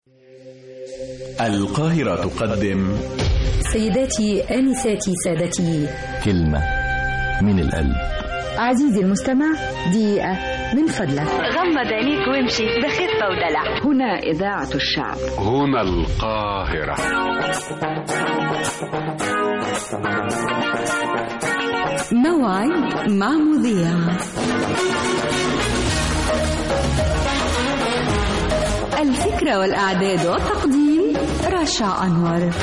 القاهرة تقدم سيداتي آنساتي سادتي، كلمة من القلب. عزيزي المستمع، دقيقة من فضلك، غمض عينيك وامشي بخفة ودلع. هنا إذاعة الشعب، هنا القاهرة. موعد مع مذيع. الفكرة والإعداد والتقديم رشا أنور.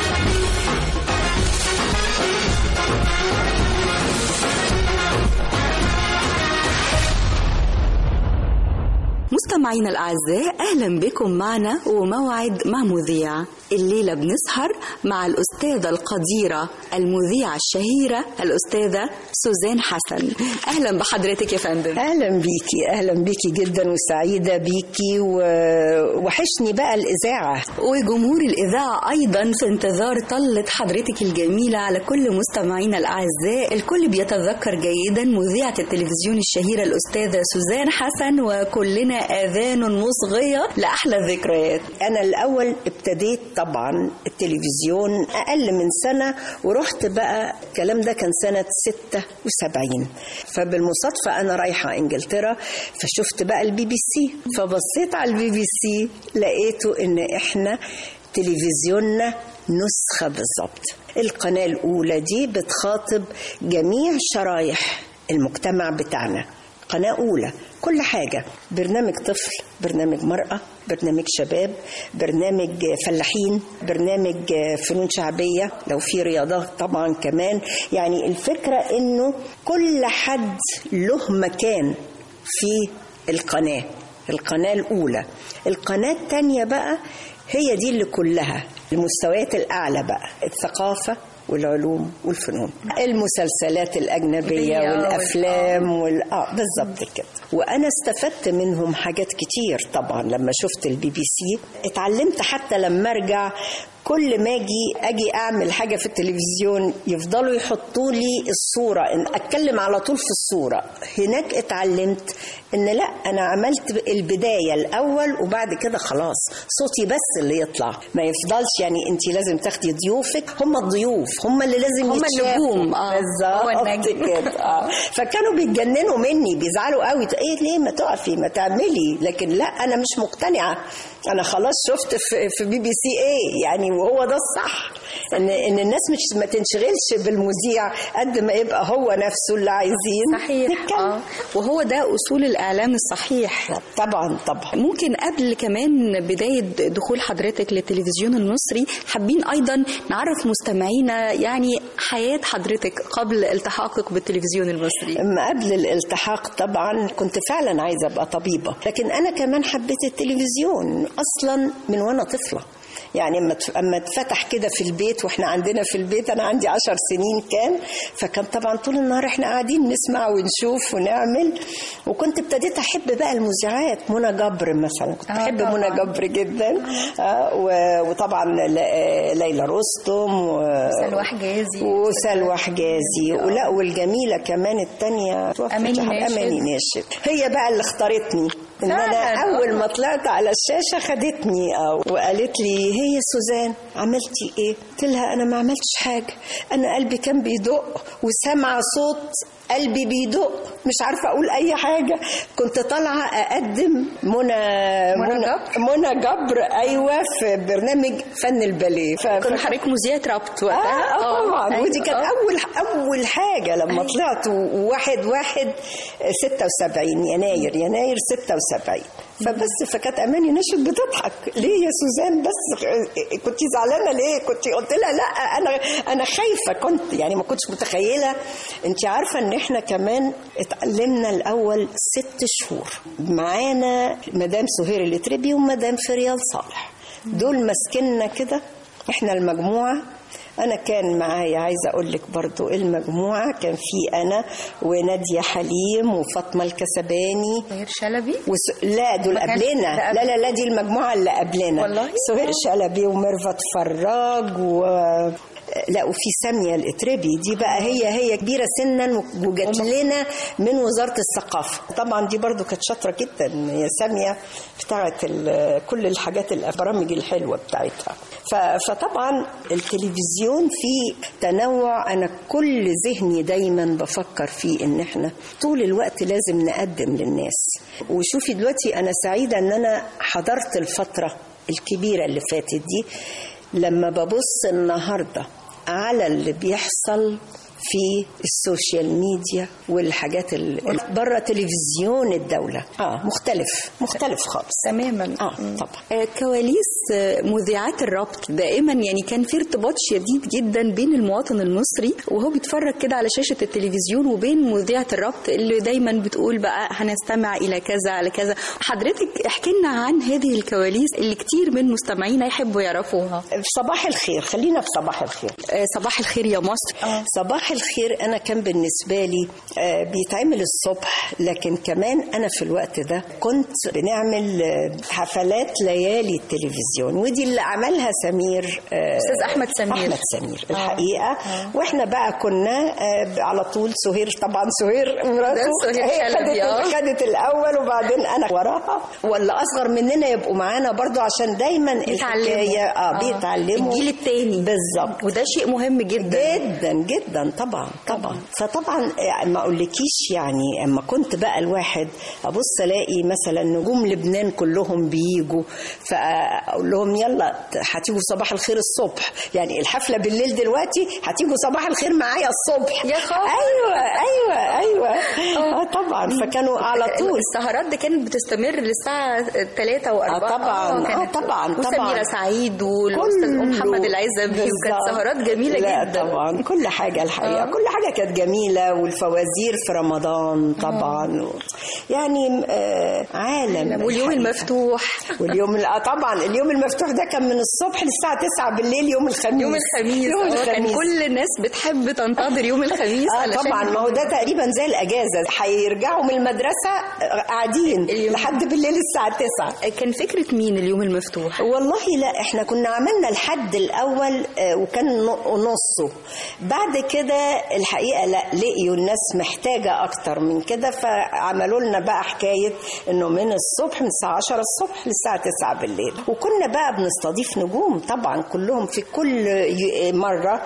مستمعينا الأعزاء، أهلا بكم معنا وموعد مع مذيع. الليلة بنسهر مع الأستاذة القديرة المذيعة الشهيرة الأستاذة سوزان حسن. أهلا بحضرتك يا فندم. أهلا بيكي، أهلا بيكي جدا وسعيدة بيكي، ووحشني بقى الإذاعة وجمهور الإذاعة أيضا في انتظار طلة حضرتك الجميلة. على كل مستمعينا الأعزاء، الكل بيتذكر جيدا مذيعة التلفزيون الشهيرة الأستاذة سوزان حسن، وكلنا آذان مصغية لأحلى الذكريات. أنا الأول ابتديت طبعا التلفزيون أقل من سنة، ورحت بقى الكلام ده كان سنة 76. فبالمصادفة أنا رايحة إنجلترا، فشفت بقى البي بي سي، فبصيت على البي بي سي لقيته إن إحنا تلفزيوننا نسخة بالضبط. القناة الأولى دي بتخاطب جميع شرايح المجتمع بتاعنا، قناة أولى كل حاجة، برنامج طفل، برنامج مرأة، برنامج شباب، برنامج فلاحين، برنامج فنون شعبية، لو في رياضات طبعا كمان. يعني الفكرة إنه كل حد له مكان في القناة الأولى. القناة الثانية بقى هي دي اللي كلها المستويات الأعلى بقى، الثقافة والعلوم والفنون، المسلسلات الأجنبية والأفلام بالظبط كده. وأنا استفدت منهم حاجات كتير طبعا. لما شفت البي بي سي اتعلمت، حتى لما أرجع كل ما أجي أعمل حاجة في التلفزيون يفضلوا يحطوا لي الصورة، إن أتكلم على طول في الصورة. هناك اتعلمت إن لا، أنا عملت البداية الأول وبعد كده خلاص صوتي بس اللي يطلع، ما يفضلش. يعني أنت لازم تاخدي ضيوفك، هم الضيوف هم اللي لازم هم النجوم بالظبط كده. فكانوا بيتجننوا مني، بيزعلوا قوي، إيه ليه ما تقفي ما تعملي؟ لكن لا، أنا مش مقتنعة. أنا خلاص شفت في بي بي سي إيه يعني، وهو ده الصح، إن الناس مش ما تنشغلش بالمذيع قد ما يبقى هو نفسه اللي عايزين. صحيح. وهو ده أصول الإعلام الصحيح. طبعا. ممكن قبل كمان بداية دخول حضرتك للتلفزيون المصري، حابين أيضا نعرف مستمعينا يعني حياة حضرتك قبل التحاقك بالتلفزيون المصري. قبل الالتحاق طبعا كنت فعلا عايزة أبقى طبيبة، لكن أنا كمان حبيت التلفزيون أصلا من وأنا طفلة. يعني اما اتفتح كده في البيت، واحنا عندنا في البيت، انا عندي 10 سنين فكان طبعا طول النهار احنا قاعدين نسمع ونشوف ونعمل. وكنت ابتديت احب بقى المذيعات، منى جبر مثلا، كنت بحب منى جبر جدا. وطبعا ليلى رستم وسلوى حجازي ولا، والجميلة كمان التانية أماني ناشد. هي بقى اللي اختارتني، ان انا اول ما طلعت على الشاشة خدتني وقالت لي هي سوزان عملتي ايه؟ قلت لها انا ما عملتش حاجة، انا قلبي كان بيدق وسمع صوت قلبي بيدق، مش عارفة اقول اي حاجة. كنت طالعة اقدم منى جبر ايوه في برنامج فن الباليه. كنت حضرتك مذيعة ربط وقتها. طبعا. ودي كانت اول حاجة لما طلعت 1/1/76 يناير 76. فكانت أماني ناشد بتضحك، ليه يا سوزان بس كنت زعلانة ليه؟ كنت قلت لها لا، أنا خايفة، كنت يعني ما كنتش متخيلة. انت عارفة ان احنا كمان اتعلمنا الأول 6 شهور معانا مدام سهير الاتربي ومدام فريال صالح، دول مسكننا كده احنا المجموعة. أنا كان معايا، عايزة أقول لك برضو المجموعة كان في أنا ونادية حليم وفاطمة الكسباني سهير شلبي لا دول قبلنا. لا دي المجموعة اللي قبلنا والله. سهير شلبي وميرفت فراج لقوا في سامية الإتربي دي بقى هي كبيرة سنا وجات لنا من وزارة الثقافة. طبعا دي برضو كانت شاطرة جدا يا سامية بتاعت كل الحاجات البرامج الحلوة بتاعتها. فطبعا التلفزيون فيه تنوع. أنا كل ذهني دايما بفكر فيه إن احنا طول الوقت لازم نقدم للناس. وشوفي دلوقتي أنا سعيدة إن أنا حضرت الفترة الكبيرة اللي فاتت دي. لما ببص النهاردة على اللي بيحصل في السوشيال ميديا والحاجات اللي بره تلفزيون الدولة مختلف خالص تماما. طبعا كواليس مذيعات الربط دائما يعني كان في ارتباط شديد جدا بين المواطن المصري وهو بيتفرج كده على شاشة التلفزيون وبين مذيعة الربط اللي دايما بتقول بقى هنستمع إلى كذا على كذا. حضرتك احكي لنا عن هذه الكواليس اللي كتير من مستمعينا يحبوا يعرفوها. صباح الخير، خلينا في صباح الخير. صباح الخير يا مصر. صباح الخير أنا كان بالنسبة لي بيتعمل الصبح، لكن كمان أنا في الوقت ده كنت بنعمل حفلات ليالي التلفزيون، ودي اللي عملها سمير أستاذ أحمد سمير الحقيقة. وإحنا بقى كنا على طول سهير، طبعا سهير مراته خدت الأول وبعدين أنا وراها، ولا أصغر مننا يبقوا معانا برضو عشان دايما الحكاية بيتعلموا الجيل التاني بالظبط. وده شيء مهم جدا جدا جدا طبعا. فطبعا ما اقولكيش يعني اما كنت بقى الواحد ابص الاقي مثلا نجوم لبنان كلهم بيجوا، فاقول لهم يلا هتيجوا صباح الخير الصبح، يعني الحفله بالليل دلوقتي هتيجوا صباح الخير معايا الصبح. يا خبر. ايوه طبعا. فكانوا على طول السهرات دي كانت بتستمر للساعه 3 و4. طبعا وسميرة سعيد والاستاذ محمد العزبي، وكانت سهرات جميله جدا. طبعا كل حاجه الحقيقه كل حاجه كانت جميله، والفوازير في رمضان طبعا يعني عالم. واليوم المفتوح طبعا اليوم المفتوح ده كان من الصبح للساعه 9 بالليل يوم الخميس. كان كل الناس بتحب تنتظر يوم الخميس. طبعا ما هو ده تقريبا زي الاجازه، هيرجعوا من المدرسه قاعدين لحد بالليل الساعه 9. كان فكره مين اليوم المفتوح؟ والله لا احنا كنا عملنا الحد الاول وكان نصه، بعد كده الحقيقه لا لقيوا الناس محتاجه اكتر من كده، فعملوا لنا بقى حكايه انه من الصبح من الساعه 10 الصبح للساعه 9 بالليل. وكنا بقى بنستضيف نجوم طبعا كلهم في كل مره،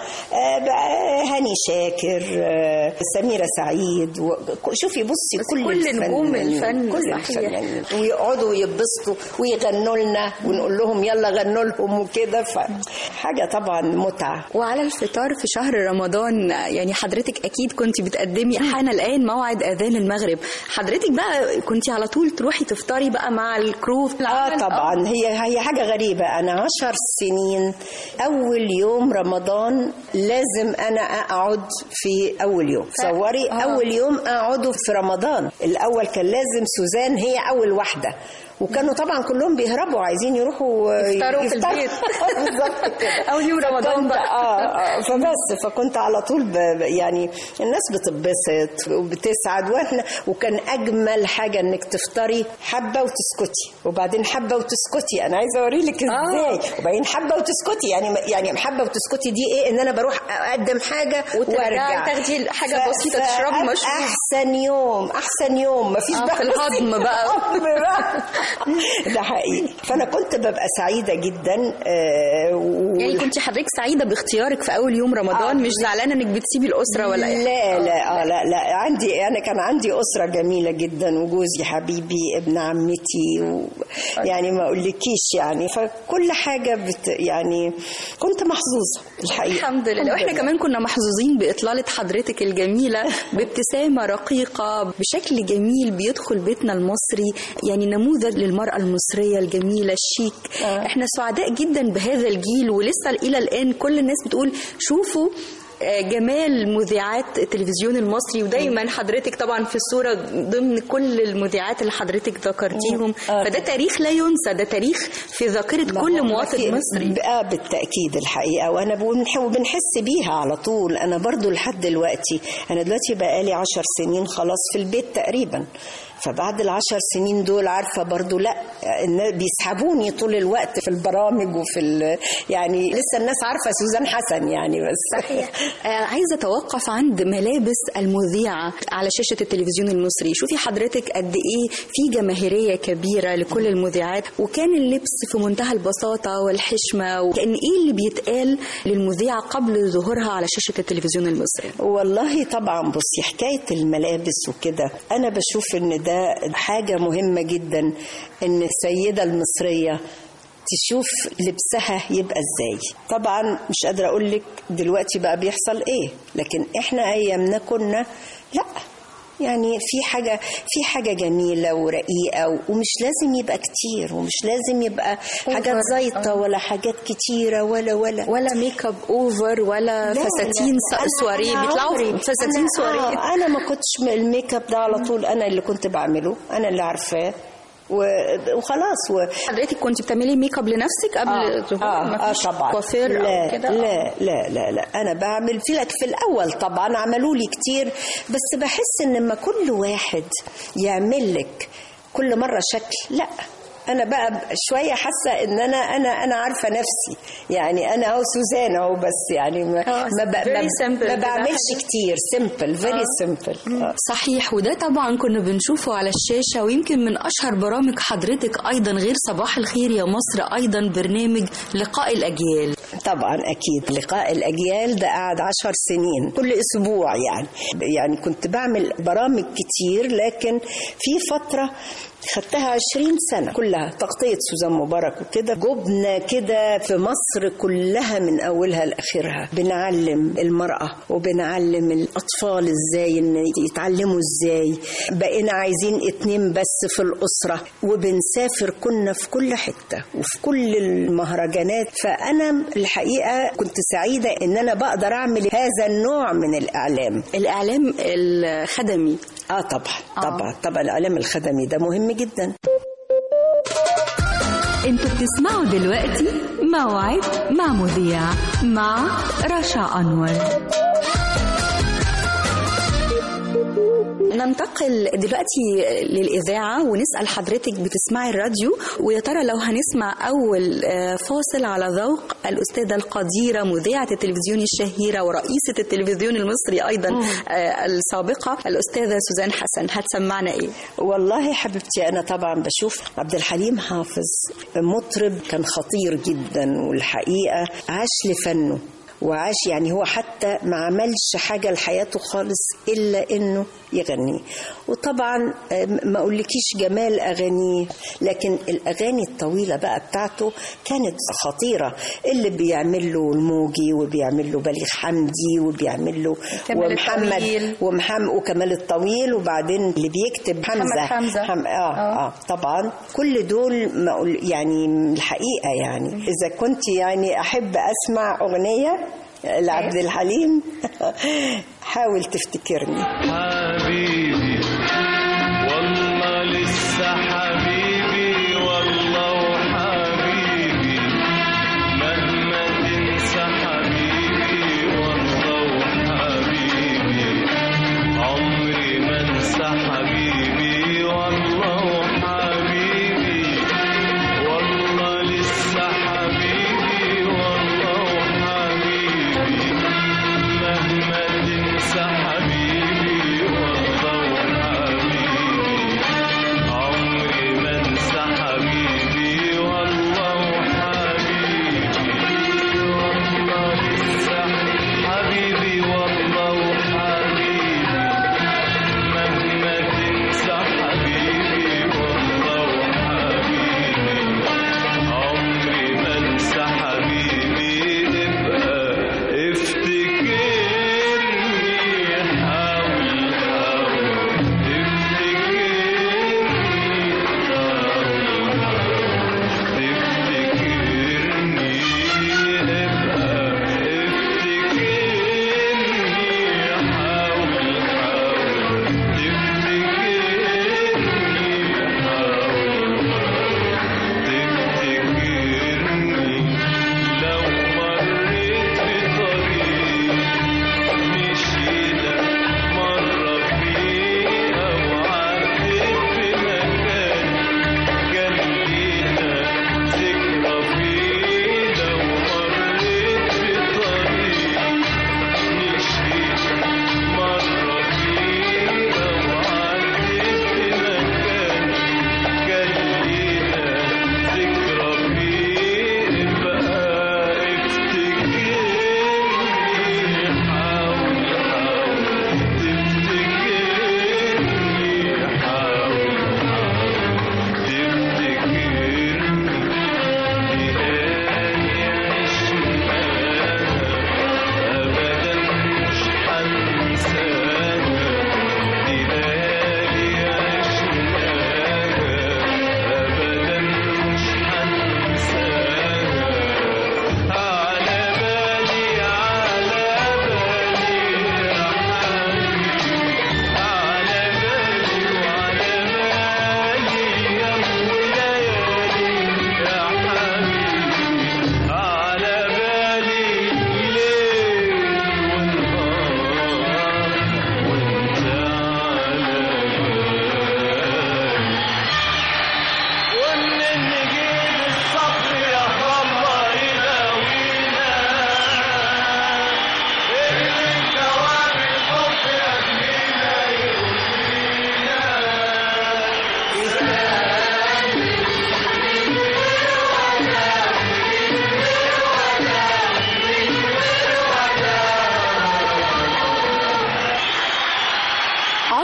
بقى هاني شاكر، سميرة سعيد، شوفي بصي كل نجوم الفن كل الفنانين، ويقعدوا يبسطوا ويغنوا لنا ونقول لهم يلا غنوا لهم وكده، فحاجه طبعا متعه. وعلى الفطار في شهر رمضان يعني حضرتك اكيد كنت بتقدمي حان الان موعد اذان المغرب، حضرتك بقى كنت على طول تروحي تفطري بقى مع الكرو في العمل؟ طبعا هي حاجه غريبه. انا 10 سنين اول يوم رمضان لازم انا اقعد في اول يوم. تصوري اول يوم اقعده في رمضان. الاول كان لازم سوزان هي اول واحده، وكانوا طبعا كلهم بيهربوا عايزين يروحوا يفطروا في البيت بالظبط كده اول يوم رمضان بقى. فكنت على طول يعني الناس بتتبسط وبتسعد، واحنا وكان اجمل حاجه انك تفطري حبه وتسكتي وبعدين حبه وتسكتي. انا عايزه اوريلك ازاي. وبعدين حبه وتسكتي يعني حبه وتسكتي دي ايه؟ ان انا بروح اقدم حاجه وارجع تاخدي حاجه بسيطه تشربي مشروب. احسن يوم مفيش بقى في الهضم بقى ده حقيقي. فانا كنت ببقى سعيده جدا. يعني كنت حضرتك سعيده باختيارك في اول يوم رمضان؟ مش زعلانه انك بتسيبي الاسره ولا ايه؟ لا انا كان عندي اسره جميله جدا، وجوزي حبيبي ابن عمتي يعني ما اقولكيش يعني، فكل حاجه يعني كنت محظوظه الحقيقه الحمد لله. واحنا كمان كنا محظوظين باطلاله حضرتك الجميله بابتسامه رقيقه بشكل جميل بيدخل بيتنا المصري، يعني نموذج للمرأة المصرية الجميلة الشيك. احنا سعداء جدا بهذا الجيل، ولسه إلى الآن كل الناس بتقول شوفوا جمال مذيعات التلفزيون المصري، ودايما حضرتك طبعا في الصورة ضمن كل المذيعات اللي حضرتك ذكرتيهم. فده تاريخ لا ينسى، ده تاريخ في ذاكرة كل مواطن مصري. بالتأكيد الحقيقة، وأنا بنحس بيها على طول. أنا برضو لحد دلوقتي، أنا دلوقتي بقالي 10 سنين خلاص في البيت تقريبا، فبعد ال10 سنين دول عارفة برضو لا بيسحبوني طول الوقت في البرامج وفي يعني لسه الناس عارفة سوزان حسن يعني. بس صحيح. عايزة أتوقف عند ملابس المذيعة على شاشة التلفزيون المصري. شوفي حضرتك قد إيه في جماهيرية كبيرة لكل المذيعات، وكان اللبس في منتهى البساطة والحشمة، وكان إيه اللي بيتقال للمذيعة قبل ظهورها على شاشة التلفزيون المصري؟ والله طبعا بصي حكاية الملابس وكده أنا بشوف إن ده حاجة مهمة جدا، إن السيدة المصرية تشوف لبسها يبقى ازاي. طبعا مش قادرة اقولك دلوقتي بقى بيحصل ايه، لكن احنا ايامنا كنا لا يعني في حاجة جميلة ورقيقة، ومش لازم يبقى كتير، ومش لازم يبقى حاجات زيطة ولا حاجات كتيرة ولا ميك اب اوفر ولا فساتين سواري. بيطلعوا فساتين سواري. انا ما كنتش الميك اب ده على طول انا اللي كنت بعمله، انا اللي عارفاه وخلاص. حضرتك كنت بتعملي ميك اب لنفسك قبل ظهور؟ طبعا. كوافير لا أو كده؟ لا انا بعمل في الاول طبعا عملوا لي كتير، بس بحس ان لما كل واحد يعمل لك كل مره شكل، لا انا بقى شويه حاسه ان انا عارفه نفسي، يعني انا سوزان اهو، بس يعني ما بعملش كتير، سيمبل فيري سيمبل. صحيح. وده طبعا كنا بنشوفه على الشاشه، ويمكن من اشهر برامج حضرتك ايضا غير صباح الخير يا مصر ايضا برنامج لقاء الاجيال. طبعا اكيد لقاء الاجيال ده قعد 10 سنين كل اسبوع، يعني كنت بعمل برامج كتير، لكن في فتره خدتها 20 سنة كلها تغطية سوزان مبارك وكده. جبنا كده في مصر كلها من أولها لآخرها، بنعلم المرأة وبنعلم الأطفال إزاي إن يتعلموا إزاي. بقينا عايزين 2 بس في الأسرة، وبنسافر كنا في كل حتة وفي كل المهرجانات. فأنا الحقيقة كنت سعيدة إن أنا بقدر أعمل هذا النوع من الإعلام الخدمي. طبعا الإعلام الخدمي ده مهم جدا. انتوا بتسمعوا دلوقتي موعد مع مذيع مع رشا أنور. ننتقل دلوقتي للإذاعة ونسأل حضرتك بتسمعي الراديو، ويا ترى لو هنسمع أول فاصل على ذوق الأستاذة القديرة مذيعة التلفزيون الشهيرة ورئيسة التلفزيون المصري أيضا السابقة الأستاذة سوزان حسن، هتسمعنا إيه؟ والله حبيبتي أنا طبعا بشوف عبد الحليم حافظ مطرب كان خطير جدا، والحقيقة عاش لفنه وعاش، يعني هو حتى ما عملش حاجة لحياته خالص إلا إنه يغني. وطبعا ما أقولكيش جمال أغانيه، لكن الأغاني الطويلة بقى بتاعته كانت خطيرة، اللي بيعمل له الموجي وبيعمل له بليغ حمدي وبيعمل له ومحمد وكمال الطويل، وبعدين اللي بيكتب حمزة. طبعا كل دول يعني الحقيقة يعني إذا كنت يعني أحب أسمع أغنية لعبد الحليم حاول تفتكرني. حبيبي والله لسه حبيبي والله وحبيبي مهما تنسى حبيبي والله وحبيبي عمري ما انسى حبيبي والله وحبيبي والله لسه حبيبي والله وحبيبي مهما تنسى حبيبي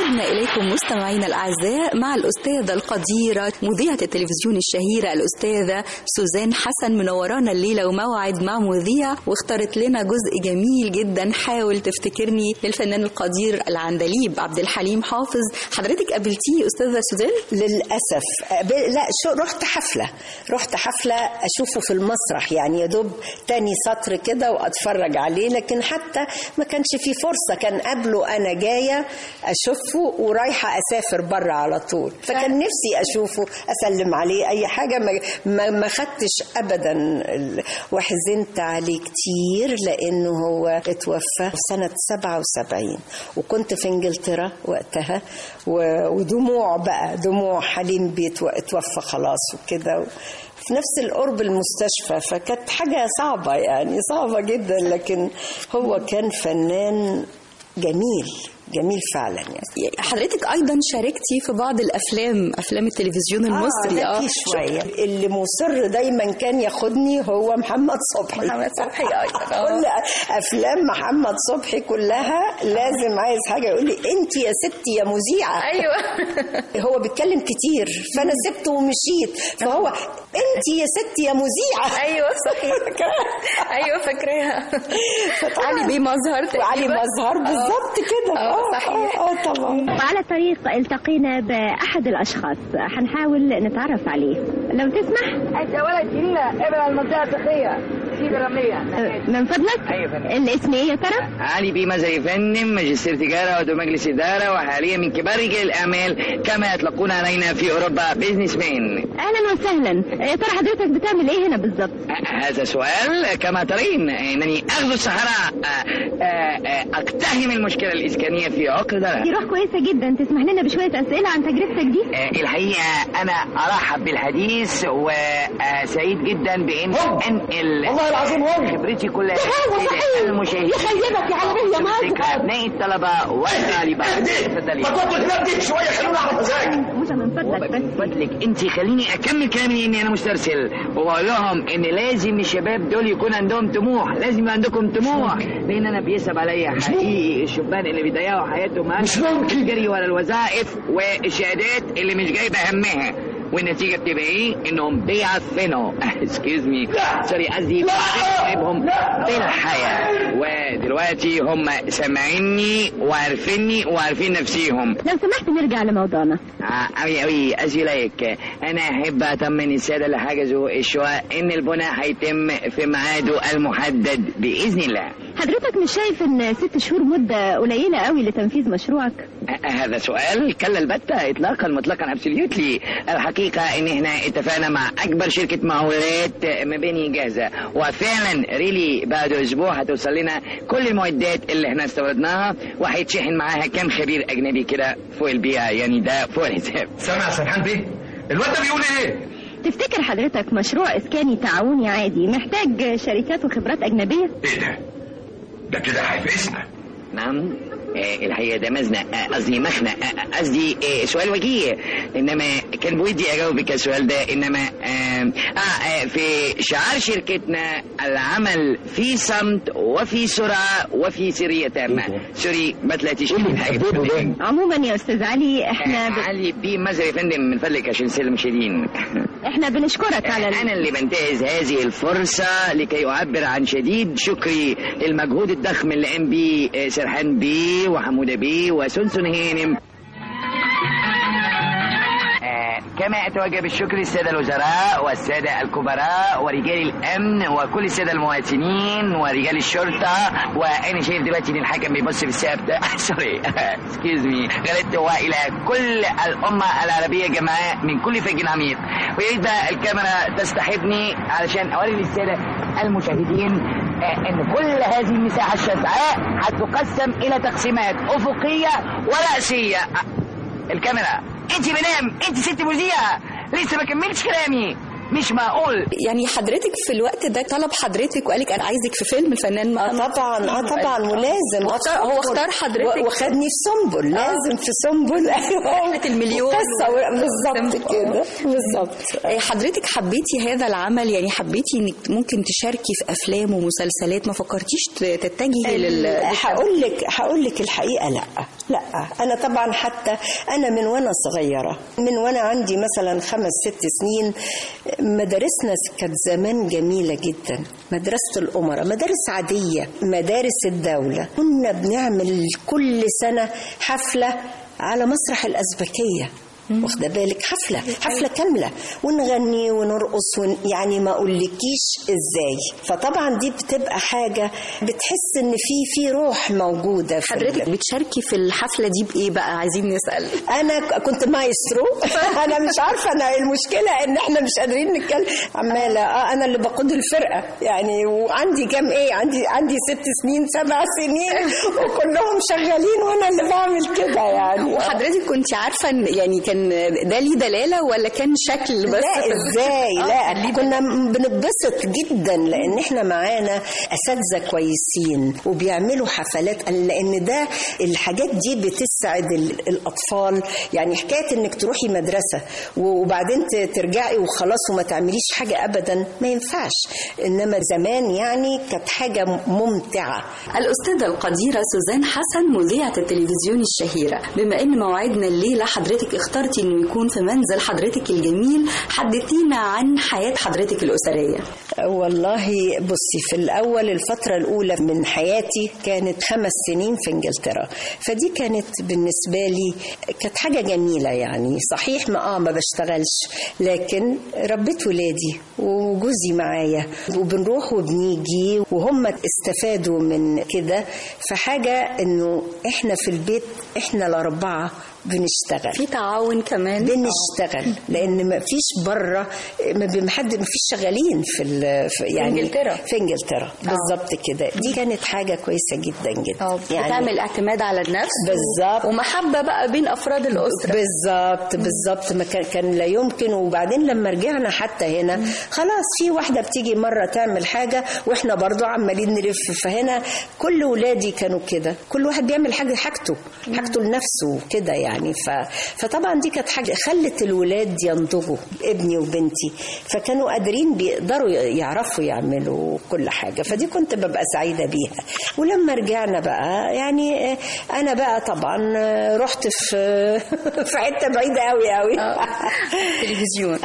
عدنا إليكم مستمعينا الأعزاء مع الأستاذة القديرة مذيعة التلفزيون الشهيرة الأستاذة سوزان حسن. منورانا الليلة وموعد مع مذيع، واختارت لنا جزء جميل جدا. حاول تفتكرني للفنان القدير العندليب عبد الحليم حافظ. حضرتك قابلتيه أستاذة سوزان؟ للأسف لا، رحت حفلة أشوفه في المسرح، يعني يدوب تاني سطر كده وأتفرج عليه، لكن حتى ما كانش في فرصة. كان قبله أنا جاية أشوفه ورايحة أسافر برا على طول، فكان نفسي أشوفه أسلم عليه أي حاجة. ما خدتش أبدا، وحزنت عليه كتير لأنه هو اتوفى سنة 77 وكنت في إنجلترا وقتها، دموع حليم اتوفى خلاص وكده في نفس القرب المستشفى، فكانت حاجة صعبة، يعني صعبة جدا. لكن هو كان فنان جميل فعلا. يعني حضرتك أيضا شاركتي في بعض أفلام التلفزيون المصري. في شوية. اللي مصر دايما كان ياخدني هو محمد صبحي. كل أفلام محمد صبحي كلها لازم عايز حاجة يقول لي أنت يا ستي يا مذيعة. أيوة. هو بيتكلم كتير فأنا سبته ومشيت، فهو أنت يا ستي يا مذيعة. أيوة صحيح. أيوة فاكراها. علي بيه مظهر. وعلي مظهر بالظبط كده. صحيح. طبعا. وعلى الطريق التقينا بأحد الأشخاص هنحاول نتعرف عليه. لو تسمح. أنت ولد جميلة ابن المنطقة التقية سيدي الرملية. من فضلك. أيوة فندم. الاسم إيه يا ترى؟ علي بيه مظهر يا فندم، ماجستير تجارة وعضو مجلس إدارة، وحاليا من كبار رجال الأعمال كما يطلقون علينا في أوروبا بيزنس مان. أهلا وسهلا. يا ترى حضرتك بتعمل إيه هنا بالظبط؟ هذا سؤال. كما ترين أنني أغزو الصحراء، أقتحم المشكلة الإسكانية في عقر دارها. دي روح كويسة جدا. تسمح لنا بشوية أسئلة عن تجربتك دي؟ الحقيقة أنا أرحب بالحديث وسعيد جدا بأن أنقل والله العظيم خبرتي كلها المشاهدين. يخيبك يا علوية ما أبناء الطلبة والطالبات. تفضلي. بطلت هناك دي شوية، خلونا على مزاجك. من فضلك بس. فضلك أنت خليني أكمل كلامي إني أنا مسترسل، وبقول لهم إن لازم الشباب دول يكون عندهم طموح، لازم يبقى عندكم طموح، لأن أنا بيصعب عليا حقيقي الشبان اللي بيضيعوا حياتهم مش ممكن الجري ورا الوظائف والشهادات اللي مش جايبة همها، والنتيجة بتبقى ايه؟ انهم بيعفنوا اسكيوز مي سوري قصدي بيعيبهم بالحياة، ودلوقتي هم سامعيني وعارفيني وعارفين نفسيهم. لو سمحت نرجع لموضوعنا. اوي ازي لايك. انا احب اطمن السادة اللي حجزوا الشقق ان البناء هيتم في ميعاده المحدد باذن الله. حضرتك مش شايف ان 6 شهور مدة قليلة قوي لتنفيذ مشروعك؟ هذا سؤال كلا البتة اطلاقا مطلقا ابسوليوتلي. الحقيقة ان احنا اتفقنا مع اكبر شركة مقاولات مباني جاهزة، وفعلا ريلي بعد اسبوع هتوصل لنا كل المعدات اللي احنا استوردناها، وهيتشحن معاها كام خبير اجنبي كده فوق البيئة، يعني ده فوق الحساب. سامع سرحان بيه؟ الواد ده بيقول ايه؟ تفتكر حضرتك مشروع اسكاني تعاوني عادي محتاج شركات وخبرات اجنبية؟ ايه ده كده هيفقسنا. نعم الحقيقة ده مزنق، قصدي مخنق، قصدي سؤال وجيه، انما كان بودي اجاوبك السؤال ده، انما في شعار شركتنا العمل في صمت وفي سرعة وفي سرية تامة. سوري ما طلعتيش من حاجة. عموما يا استاذ علي احنا علي بيه مظهر يا فندم من فضلك عشان سلم شديد. احنا بنشكرك على انا اللي بنتهز هذه الفرصة لكي اعبر عن شديد شكري للمجهود الضخم اللي قام بيه سرحان بيه وحمودة بيه وسنسن هانم. كما أتوجه بالشكر للسادة الوزراء والسادة الكبراء ورجال الأمن وكل السادة المواطنين ورجال الشرطة. وأنا شايف دلوقتي إن الحكم بيبص في السقف ده سوري اكسكيوز مي غلطت، وإلى كل الأمة العربية جماعة من كل فج عميق، ويا بقى الكاميرا تصطحبني علشان أوري للسادة المشاهدين ان كل هذه المساحة الشاسعة هتقسم الى تقسيمات افقية ورأسية. الكاميرا انت بنام، انت ست مذيعة لسه ما كملتش كلامي، مش معقول. يعني حضرتك في الوقت ده طلب حضرتك وقالك انا عايزك في فيلم الفنان طبعا ولازم هو اختار حضرتك وخدني في سنبل. لازم في سنبل رحلة المليون بالظبط كده بالظبط. حضرتك حبيتي هذا العمل، يعني حبيتي انك ممكن تشاركي في افلام ومسلسلات، ما فكرتيش تتجهي هقول لك الحقيقه لا أنا طبعا حتى أنا من وأنا صغيرة، من وأنا عندي مثلا 5-6 سنين، مدارسنا كانت زمان جميلة جدا. مدرسة الأمراء، مدارس عادية، مدارس الدولة. كنا بنعمل كل سنة حفلة على مسرح الأزبكية، واخده بالك، حفله كامله، ونغني ونرقص يعني ما اقولكيش ازاي. فطبعا دي بتبقى حاجه بتحس ان في روح موجوده. حضرتك بتشاركي في الحفله دي بايه بقى؟ عايزين نسال. انا كنت مايسترو. انا مش عارفه، انا المشكله ان احنا مش قادرين نتكلم، عماله انا اللي بقود الفرقه يعني. وعندي كام ايه، عندي 6 سنين 7 سنين وكلهم شغالين وانا اللي بعمل كده يعني. وحضرتك كنت عارفه ان يعني كان ده ليه دلاله ولا كان شكل بس؟ لا ازاي، لا كنا بنتبسط جدا لان احنا معانا اساتذه كويسين وبيعملوا حفلات، لان ده الحاجات دي بتسعد الاطفال. يعني حكايه انك تروحي مدرسه وبعدين ترجعي وخلاص وما تعمليش حاجه ابدا ما ينفعش. انما زمان يعني كانت حاجه ممتعه. الاستاذه القديره سوزان حسن مذيعه التلفزيون الشهيره، بما ان موعدنا الليله حضرتك اخترتي انه يكون في منزل حضرتك الجميل، حدثينا عن حياة حضرتك الأسرية. والله بصي، في الأول الفترة الأولى من حياتي كانت 5 سنين في إنجلترا، فدي كانت بالنسبة لي كانت حاجة جميلة يعني. صحيح ما بشتغلش، لكن ربيت ولادي وجوزي معايا وبنروح وبنيجي وهم استفادوا من كده. فحاجة إنه إحنا في البيت إحنا الأربعة بنشتغل، في تعاون كمان، بنشتغل لان ما فيش بره، ما فيش شغالين يعني في انجلترا بالظبط كده. دي كانت حاجه كويسه جدا جدا يعني بتعمل اعتماد على النفس بالظبط، ومحبه بقى بين افراد الاسره بالظبط. ما كان لا يمكن. وبعدين لما رجعنا حتى هنا خلاص في واحده بتيجي مره تعمل حاجه واحنا برضو عمالين نلف. فهنا كل ولادي كانوا كده، كل واحد بيعمل حاجته لنفسه كده يعني. فطبعا دي كانت حاجه خلت الولاد ينضجوا، ابني وبنتي، فكانوا قادرين بيقدروا يعرفوا يعملوا كل حاجه. فدي كنت ببقى سعيده بيها. ولما رجعنا بقى يعني انا بقى طبعا رحت في حته بعيده قوي تلفزيون.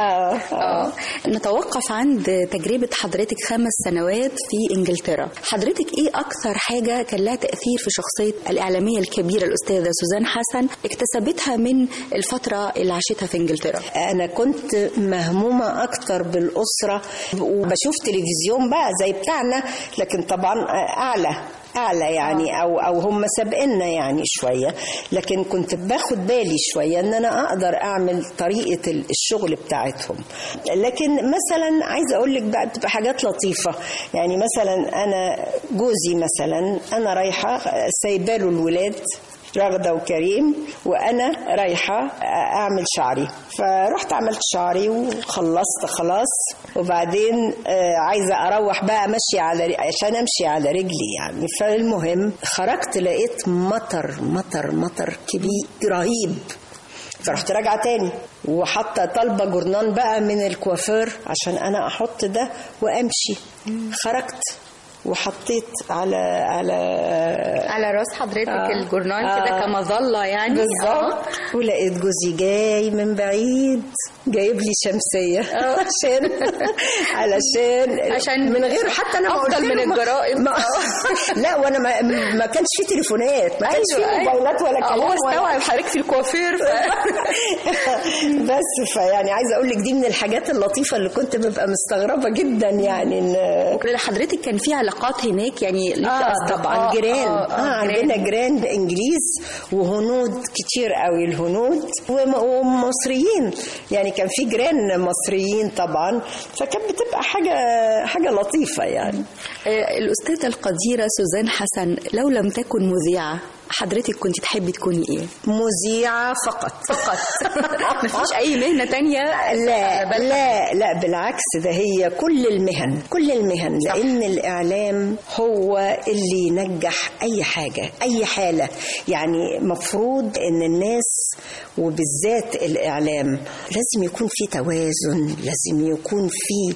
نتوقف عند تجربه حضرتك 5 سنوات في انجلترا. حضرتك ايه اكثر حاجه كان لها تاثير في شخصيه الاعلاميه الكبيره الاستاذه سوزان حسن اكتسبتها من الفترة اللي عاشتها في انجلترا؟ انا كنت مهمومة اكتر بالاسرة، وبشوف تلفزيون بقى زي بتاعنا، لكن طبعا اعلى يعني او هم سابقنا يعني شوية. لكن كنت باخد بالي شوية ان انا اقدر اعمل طريقة الشغل بتاعتهم. لكن مثلا عايزة اقول لك بقى بتبقى حاجات لطيفة. يعني مثلا انا جوزي مثلا انا رايحة سايباله الولاد رغدة وكريم وأنا رايحة أعمل شعري، فرحت عملت شعري وخلصت خلاص. وبعدين عايزة أروح بقى عشان أمشي على رجلي يعني. فالمهم خرجت لقيت مطر كبير رهيب، فرحت راجعة تاني وحتى طالبة جورنان بقى من الكوافير عشان أنا أحط ده وأمشي. خرجت وحطيت على راس حضرتك الجورنال كده كمظله يعني بالظبط. ولقيت جوزي جاي من بعيد جايب لي شمسيه عشان من غير حتى انا افضل من الجرائم. لا وانا ما كانش في تليفونات، ما كانش في موبايلات ولا كلام. هو استوعب حضرتك في الكوافير بس فيعني عايزه اقول لك دي من الحاجات اللطيفه اللي كنت ببقى مستغربه جدا يعني. ان حضرتك كان في علاقات هناك يعني طبعا جيران. عندنا جيران انجليز وهنود كتير قوي، الهنود ومصريين يعني. كان في جيران مصريين طبعا، فكانت بتبقى حاجه لطيفه يعني. الاستاذه القديره سوزان حسن، لو لم تكن مذيعه حضرتك كنت تحبي تكوني ايه؟ مذيعة فقط. مفيش أي مهنة تانية؟ لا بالعكس، ده هي كل المهن لأن الإعلام هو اللي ينجح أي حاجة أي حالة. يعني مفروض إن الناس وبالذات الإعلام لازم يكون في توازن، لازم يكون في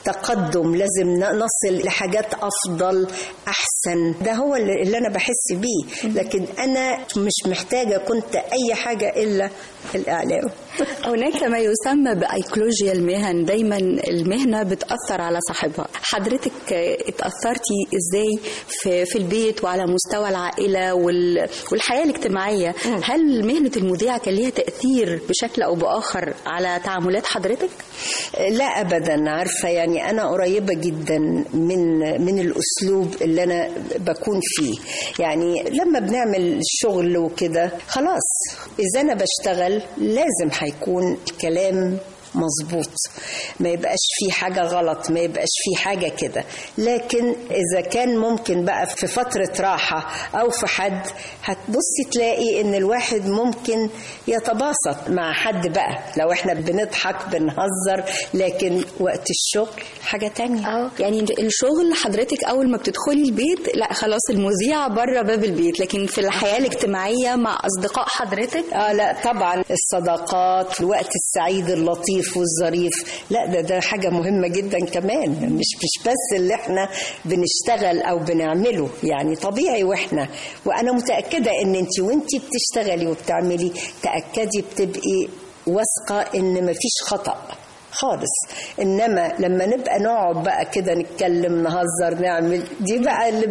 تقدم، لازم نصل لحاجات أفضل أحسن. ده هو اللي أنا بحس بيه، لكن أنا مش محتاجة كنت أي حاجة إلا الإعلام. هناك ما يسمى بأيكولوجيا المهن، دايما المهنة بتأثر على صاحبها. حضرتك اتأثرتي إزاي في البيت وعلى مستوى العائلة والحياة الاجتماعية؟ هل مهنة المذيع كان ليها تأثير بشكل أو بآخر على تعاملات حضرتك؟ لا أبدا. عارفة يعني أنا قريبة جدا من الأسلوب اللي أنا بكون فيه. يعني لما بنعمل شغل وكده خلاص، إذا أنا بشتغل لازم هيكون الكلام مظبوط، ما يبقاش في حاجة غلط، ما يبقاش في حاجة كده. لكن إذا كان ممكن بقى في فترة راحة أو في حد، هتبصي تلاقي إن الواحد ممكن يتباسط مع حد بقى لو إحنا بنضحك بنهزر، لكن وقت الشغل حاجة تانية. يعني الشغل حضرتك أول ما بتدخلي البيت لا خلاص المذيع بره باب البيت، لكن في الحياة الاجتماعية مع أصدقاء حضرتك لا طبعا الصداقات، الوقت السعيد اللطيف والظريف، لا ده حاجة مهمة جدا كمان، مش بس اللي احنا بنشتغل او بنعمله، يعني طبيعي. وانا متأكدة ان انت وانت بتشتغلي وبتعملي تأكدي بتبقي واثقة ان مفيش خطأ خالص. انما لما نبقى نقعد بقى كده نتكلم نهزر نعمل، دي بقى اللي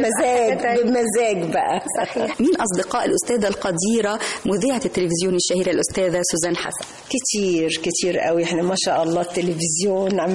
بمزاج بقى. صحيح. مين اصدقاء الاستاذه القديره مذيعه التلفزيون الشهيره الاستاذه سوزان حسن؟ كتير قوي. احنا ما شاء الله التلفزيون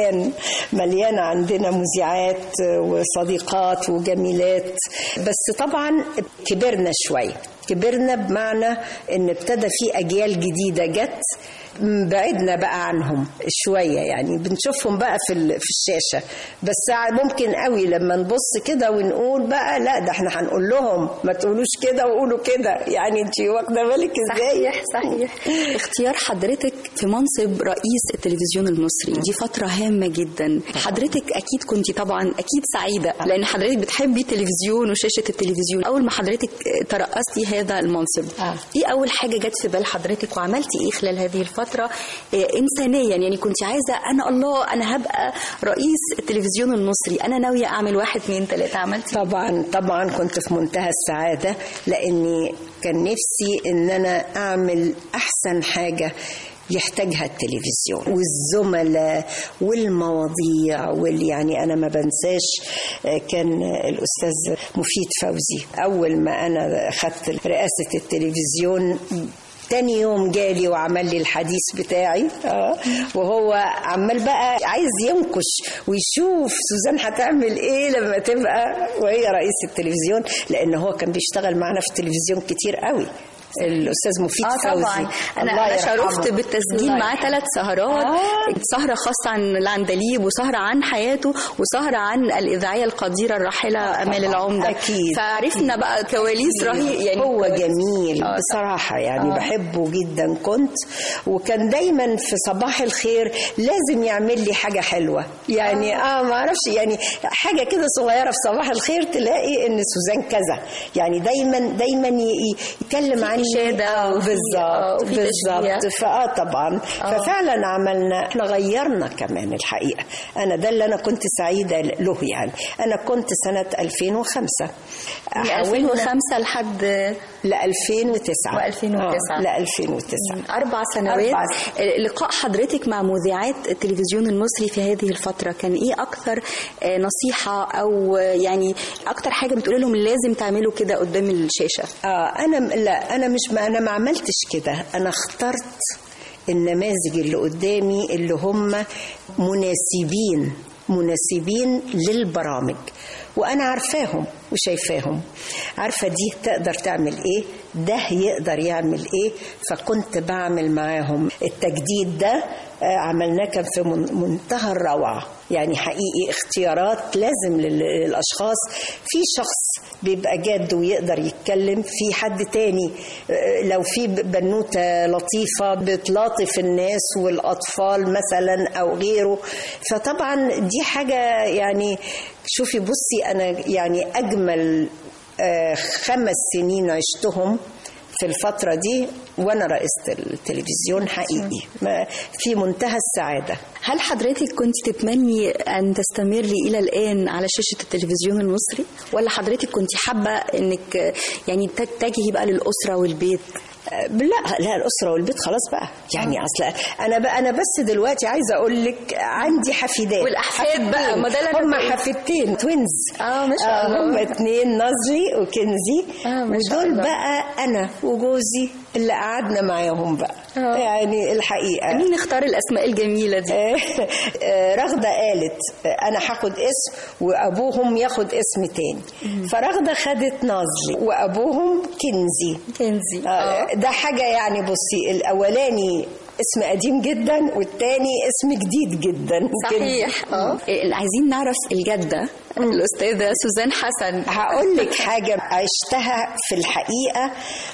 مليان عندنا مذيعات وصديقات وجميلات. بس طبعا كبرنا شويه، كبرنا بمعنى ان ابتدى في اجيال جديده جت، بعدنا بقى عنهم شوية، يعني بنشوفهم بقى في الشاشة. بس ممكن قوي لما نبص كده ونقول بقى لا ده احنا هنقول لهم ما تقولوش كده وقولوا كده. يعني انت واخده بالك ازاي؟ صحيح. اختيار حضرتك في منصب رئيس التلفزيون المصري دي فترة هامة جدا. حضرتك اكيد كنتي طبعا اكيد سعيدة لان حضرتك بتحبي التلفزيون وشاشة التلفزيون. اول ما حضرتك ترأستي هذا المنصب ايه اول حاجة جت في بال حضرتك وعملتي ايه خلال هذه الفترة إنسانيا؟ يعني كنت عايزة أنا هبقى رئيس التلفزيون المصري، أنا ناوية أعمل 1 2 3. عملتي؟ طبعا كنت في منتهى السعادة، لأني كان نفسي إن أنا أعمل أحسن حاجة يحتاجها التلفزيون والزملاء والمواضيع يعني أنا ما بنساش كان الأستاذ مفيد فوزي أول ما أنا خدت رئاسة التلفزيون تاني يوم جالي وعمل لي الحديث بتاعي وهو عمال بقى عايز ينكش ويشوف سوزان هتعمل ايه لما تبقى وهي رئيس التلفزيون، لان هو كان بيشتغل معنا في التلفزيون كتير قوي الأستاذ مفيد فوزي. طبعا أنا شرفت بالتسجيل معاه 3 سهرات، سهرة خاصة عن العندليب وسهرة عن حياته وسهرة عن الإذاعية القديرة الراحلة أمال العمدة. أكيد. فعرفنا بقى كواليس رهيبة. يعني هو جميل بصراحة يعني بحبه جدا كنت، وكان دايما في صباح الخير لازم يعمل لي حاجة حلوة يعني ما أعرفش يعني حاجة كده صغيرة في صباح الخير تلاقي إن سوزان كذا، يعني دايما يتكلم عني بالظبط. طبعا ففعلا عملنا، احنا غيرنا كمان الحقيقة. انا ده اللي انا كنت سعيدة له. يعني انا كنت سنة 2005 من 2005 لحد 2009 2009 4 سنوات. لقاء حضرتك مع مذيعات التلفزيون المصري في هذه الفترة كان ايه اكثر نصيحة او يعني اكثر حاجة بتقول لهم لازم تعملوا كده قدام الشاشة؟ أنا ما عملتش كده. أنا اخترت النماذج اللي قدامي اللي هم مناسبين للبرامج، وأنا عارفاهم وشايفاهم، عارفة دي تقدر تعمل إيه، ده يقدر يعمل إيه. فكنت بعمل معاهم التجديد ده. عملناه كان في منتهى الروعة، يعني حقيقي اختيارات لازم للأشخاص. في شخص بيبقى جاد ويقدر يتكلم، في حد تاني لو في بنوتة لطيفة بتلاطف الناس والأطفال مثلا أو غيره. فطبعا دي حاجة يعني شوفي بصي أنا يعني أجمل 5 سنين عشتهم في الفترة دي وأنا رئيسة التلفزيون حقيقي، في منتهى السعادة. هل حضرتك كنت تتمني أن تستمري إلى الآن على شاشة التلفزيون المصري، ولا حضرتك كنت حابة أنك يعني تتجهي بقى للأسرة والبيت؟ لا الأسرة والبيت خلاص بقى يعني. أصلا أنا بس دلوقتي عايزة أقول لك عندي حفيدات والأحفاد بقى، ما ده هم حفيدتين توينز. ما شاء الله. هم 2 نازلي وكنزي، ودول بقى أنا وجوزي اللي قعدنا معاهم بقى. يعني الحقيقة مين اختار الأسماء الجميلة دي؟ رغدة قالت أنا هاخد اسم وأبوهم ياخد اسم تاني، فرغدة خدت نازلي وأبوهم كنزي. ده حاجة يعني. بصي الأولاني اسم قديم جدا والتاني اسم جديد جدا. صحيح. عايزين نعرف الجدة الأستاذة سوزان حسن. هقول لك حاجة عشتها في الحقيقة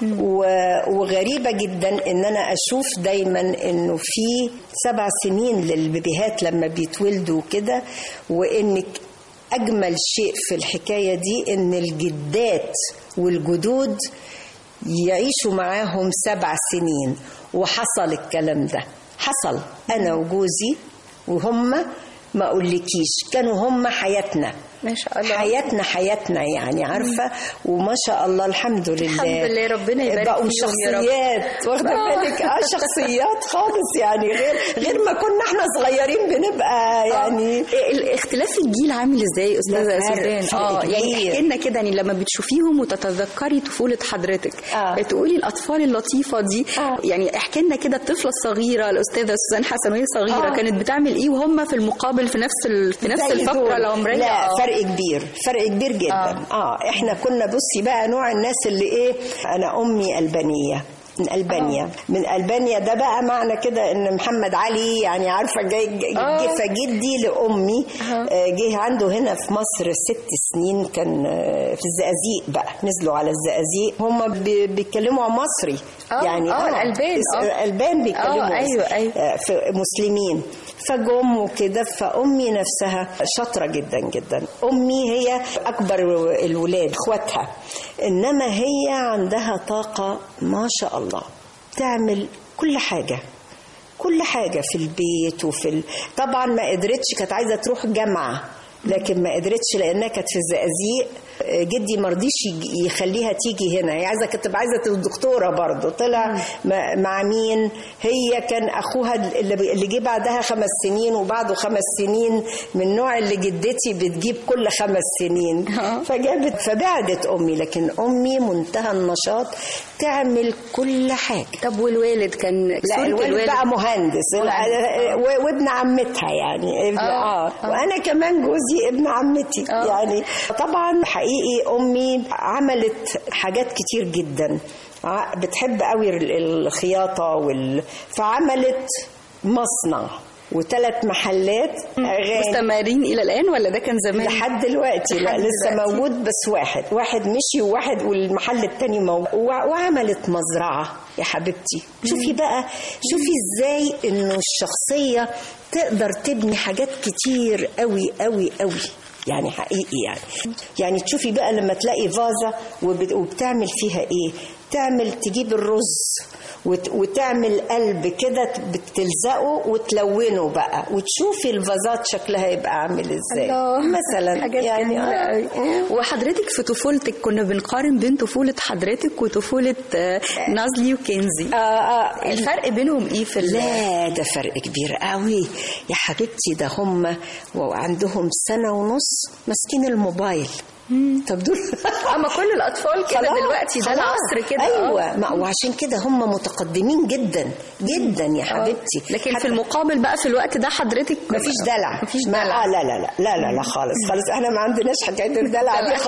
وغريبة جدا، ان انا اشوف دايما انه في 7 سنين للبيبيهات لما بيتولدوا كده، وانك اجمل شيء في الحكاية دي ان الجدات والجدود يعيشوا معاهم 7 سنين. وحصل الكلام ده، حصل. أنا وجوزي وهم ما أقولكيش كانوا هم حياتنا، ما شاء الله. حياتنا يعني عارفة. وما شاء الله الحمد لله ربنا يبارك بقوا شخصيات، واخدة بالك؟ شخصيات خالص يعني، غير ما كنا احنا صغيرين بنبقى يعني. الاختلاف الجيل عامل ازاي أستاذة سوزان؟ يعني احكي لنا كده، يعني لما بتشوفيهم وتتذكري طفولة حضرتك بتقولي الأطفال اللطيفة دي، يعني احكي لنا كده الطفلة الصغيرة الأستاذة سوزان حسن وهي صغيرة كانت بتعمل ايه وهم في المقابل في نفس الفترة العمرية؟ لا فرق كبير جدا. احنا كنا بصي بقى نوع الناس اللي ايه. انا امي ألبانية من ألبانيا ده بقى معنى كده ان محمد علي يعني عارفه جاي فجدي لامي جه عنده هنا في مصر 6 سنين، كان في الزقازيق بقى، نزلوا على الزقازيق. هم بيتكلموا مصري يعني. الألبان بيتكلموا ايوه في مسلمين، فجم وكده. فامي نفسها شاطره جدا جدا. امي هي اكبر الولاد اخواتها، انما هي عندها طاقه ما شاء الله، تعمل كل حاجه في البيت طبعا ما قدرتش، كانت عايزه تروح جامعه لكن ما قدرتش لانها كانت في الزقازيق. جدي مرضيش يخليها تيجي هنا، هي كانت عايزه الدكتوره برضه. طلع مع مين؟ هي كان اخوها اللي جه بعدها 5 سنين وبعده 5 سنين، من النوع اللي جدتي بتجيب كل 5 سنين. فبعدت امي، لكن امي منتهى النشاط، تعمل كل حاجه. طب والوالد كان؟ لا الوالد بقى مهندس وابن عمتها يعني. وانا كمان جوزي ابن عمتي يعني. طبعا حقيقي أمي عملت حاجات كتير جدا، بتحب قوي الخياطة فعمللت مصنع و3 محلات أغاني. مستمرين إلى الآن ولا ده كان زمان؟ لحد دلوقتي لا لسه موجود، بس واحد مشي والمحل التاني موجود. وعملت مزرعة يا حبيبتي. شوفي ازاي انه الشخصية تقدر تبني حاجات كتير قوي قوي قوي يعني حقيقي يعني تشوفي بقى لما تلاقي فازة وبتعمل فيها ايه، تجيب الرز وتعمل قلب كده بتلزقه وتلونه بقى، وتشوفي الفازات شكلها يبقى عامل ازاي مثلا يعني. وحضرتك في طفولتك كنا بنقارن بين طفولة حضرتك وطفولة نازلي وكنزي. الفرق بينهم ايه في لا ده فرق كبير قوي يا حبيبتي. ده هم وعندهم 1.5 سنة ماسكين الموبايل. طب دول اما كل الاطفال كده دلوقتي، ده العصر كده. ايوه وعشان كده هم متقدمين جدا جدا يا حبيبتي. لكن في المقابل بقى في الوقت ده حضرتك مفيش دلع. لا خالص احنا ما عندناش حكايه الدلع دي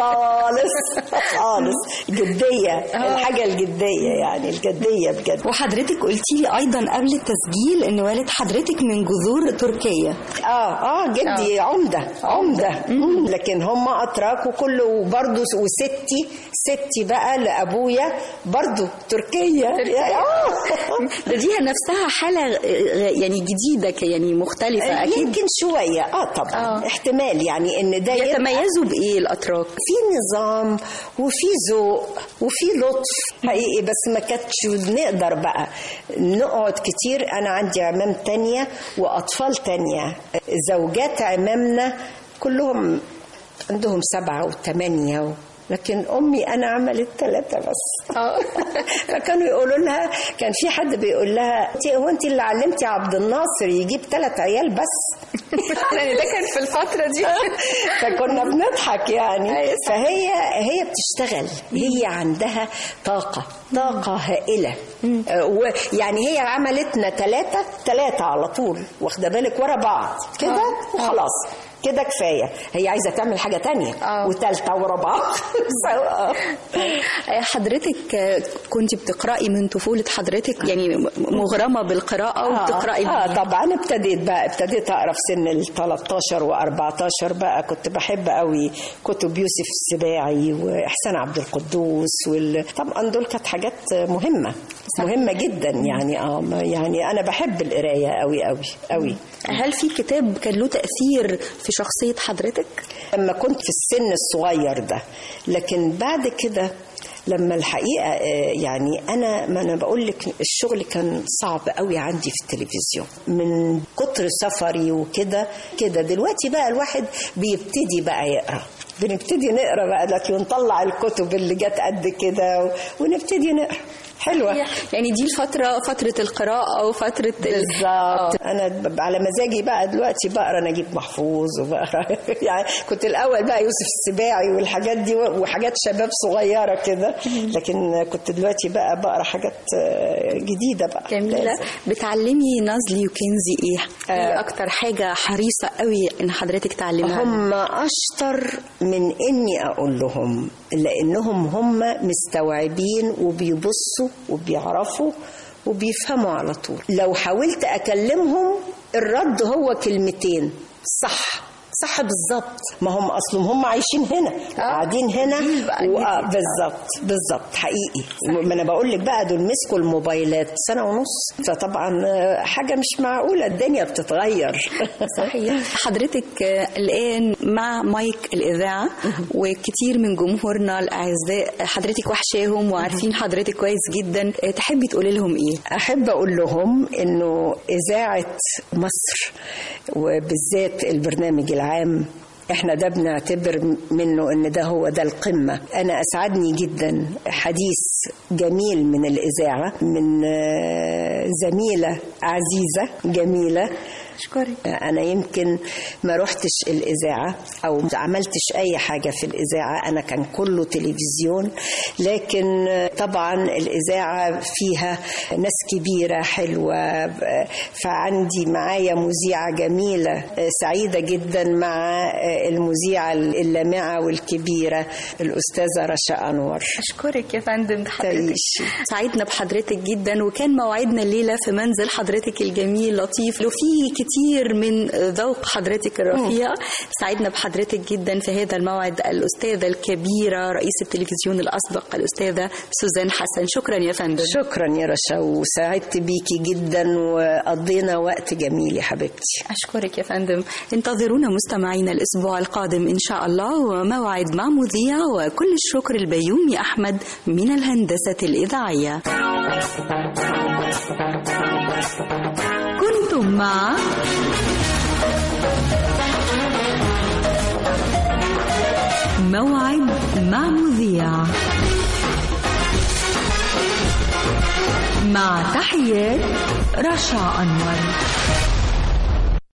خالص. جديه الحاجه الجديه يعني الجديه بجد. وحضرتك قلتي لي ايضا قبل التسجيل ان والد حضرتك من جذور تركيا. جدي عمده لكن هم اتراك وكل كله. وبرضه ستي بقى لأبويا برضه تركيا. ديها نفسها حالة يعني جديدة، يعني مختلفة أكيد. يمكن شوية طبعا احتمال يعني إن ده يتميزوا بإيه الأتراك؟ في نظام وفي ذوق وفي لطف حقيقي، بس ما كانتش نقدر بقى نقعد كتير. أنا عندي عمام تانية وأطفال تانية، زوجات عمامنا كلهم عندهم 7 و8، لكن أمي أنا عملت 3 بس. فكانوا يقولوا لها، كان في حد بيقول لها هو أنت اللي علمتي عبد الناصر يجيب 3 عيال بس؟ يعني ده كان في الفترة دي. فكنا بنضحك يعني. فهي بتشتغل، هي عندها طاقة هائلة. ويعني هي عملتنا 3 على طول، واخده بالك، ورا بعض كده وخلاص كده كفاية. هي عايزة تعمل حاجة تانية وثالثة ورا بعض. حضرتك كنت بتقرأي من طفولة حضرتك، يعني مغرمة بالقراءة وبتقرأي؟ طبعا ابتديت أقرأ في سن ال 13 و14 بقى. كنت بحب قوي كتب يوسف السباعي وإحسان عبد القدوس طبعا دول كانت حاجات مهمة جدا يعني. يعني أنا بحب القراية قوي قوي قوي. هل في كتاب كان له تأثير في شخصية حضرتك؟ لما كنت في السن الصغير ده، لكن بعد كده لما الحقيقة يعني ما أنا بقول لك الشغل كان صعب قوي عندي في التلفزيون من كتر سفري وكده. دلوقتي بقى الواحد بيبتدي بقى يقرأ، بنبتدي نقرأ بقى، لكن نطلع الكتب اللي جت قد كده ونبتدي نقرأ. حلوة يعني دي فترة القراءة وفترة بالظبط. أنا على مزاجي بقى دلوقتي بقرأ نجيب محفوظ وبقرأ يعني كنت الأول بقى يوسف السباعي والحاجات دي وحاجات شباب صغيرة كده، لكن كنت دلوقتي بقى بقرأ حاجات جديدة بقى جميلة. بتعلمي نازلي وكنزي إيه أكتر حاجة حريصة قوي إن حضرتك تعلمها؟ هم أشطر من إني أقول لهم، لأنهم مستوعبين وبيبصوا وبيعرفوا وبيفهموا على طول. لو حاولت أكلمهم الرد هو كلمتين صح بالظبط. ما هم أصلهم هم عايشين هنا قاعدين هنا بالظبط حقيقي. ما أنا بقول لك بقى دول مسكوا الموبايلات 1.5 سنة، فطبعا حاجة مش معقولة، الدنيا بتتغير. صحيح. حضرتك الآن مع مايك الإذاعة وكتير من جمهورنا الأعزاء حضرتك وحشاهم وعارفين حضرتك كويس جدا، تحبي تقولي لهم إيه؟ أحب أقول لهم إنه إذاعة مصر وبالذات البرنامج العام احنا ده بنعتبر منه ان ده هو ده القمة. انا اسعدني جدا حديث جميل من الاذاعة من زميلة عزيزة جميلة. أشكرك. أنا يمكن ما رحتش الإذاعة أو ما عملتش أي حاجة في الإذاعة، أنا كان كله تلفزيون، لكن طبعا الإذاعة فيها ناس كبيرة حلوة، فعندي معايا مذيعة جميلة سعيدة جدا مع المذيعة اللامعة والكبيرة الأستاذة رشا أنور. أشكرك يا فندم. سعيدنا بحضرتك جدا، وكان موعدنا الليلة في منزل حضرتك الجميل لطيف وفيه كتير من ذوق حضرتك الرفيع. سعيدنا بحضرتك جدا في هذا الموعد الأستاذة الكبيرة رئيس التلفزيون الأسبق الأستاذة سوزان حسن. شكرا يا فندم. شكرا يا رشا، وسعدت بيكي جدا وقضينا وقت جميل يا حبيبتي. أشكرك يا فندم. انتظرونا مستمعينا الأسبوع القادم إن شاء الله، وموعد مع مذيع. وكل الشكر البيومي أحمد من الهندسة الإذاعية. كنتم مع موعد مع مذيع، مع تحيات رشا أنور.